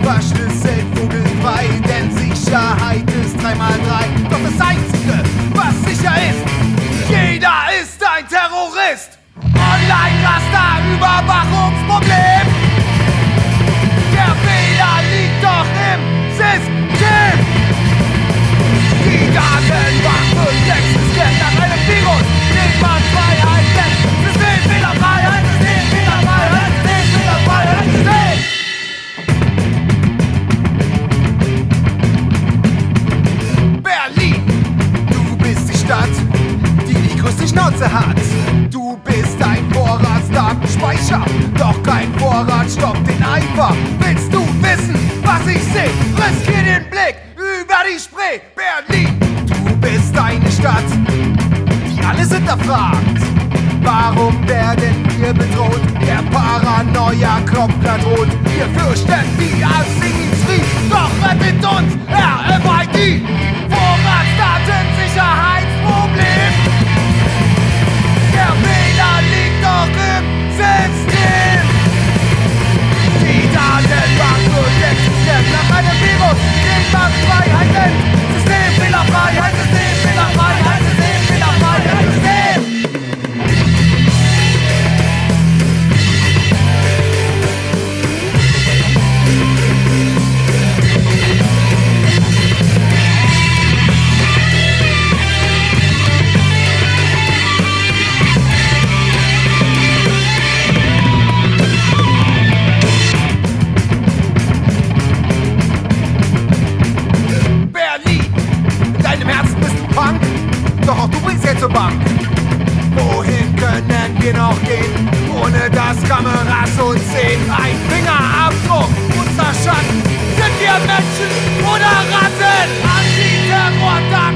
verschlüsselt, vogelfrei, denn Sicherheit ist 3x3. Doch das Einzige, was sicher ist, jeder ist ein Terrorist. Online-Raster, Überwachungsproblem. Der Fehler liegt doch im System. Die Datenbank wird existent nach einem Virus, den man Freiheit nennt. Systemfehlerfreiheit, Systemfehlerfreiheit, Systemfehlerfreiheit, System. Berlin, du bist die Stadt, die die größte Schnauze hat. Du bist ein Vorratsdatenspeicher, doch kein Vorrat stoppt den Eifer. Willst du wissen, was ich seh? Riskier den Blick über die Spree. Berlin, du bist eine Stadt, die alles hinterfragt. Warum werden wir bedroht? Der Paranoia klopft rot. Wir fürchten die Asymmetrie, doch rettet uns RFID. Vorratsdatensicherheitsproblem. Der Fehler liegt doch im System. Die Datenbank wird existent nach einem Virus, den man Freiheit nennt. Systemfehlerfreiheit, Systemfehlerfreiheit, Systemfehlerfreiheit, System. Doch auch du bringst jetzt zur Bank. Wohin können wir noch gehen, ohne dass Kameras uns sehen? Ein Fingerabdruck, unser Schatten. Sind wir Menschen oder Ratten? Antiterror,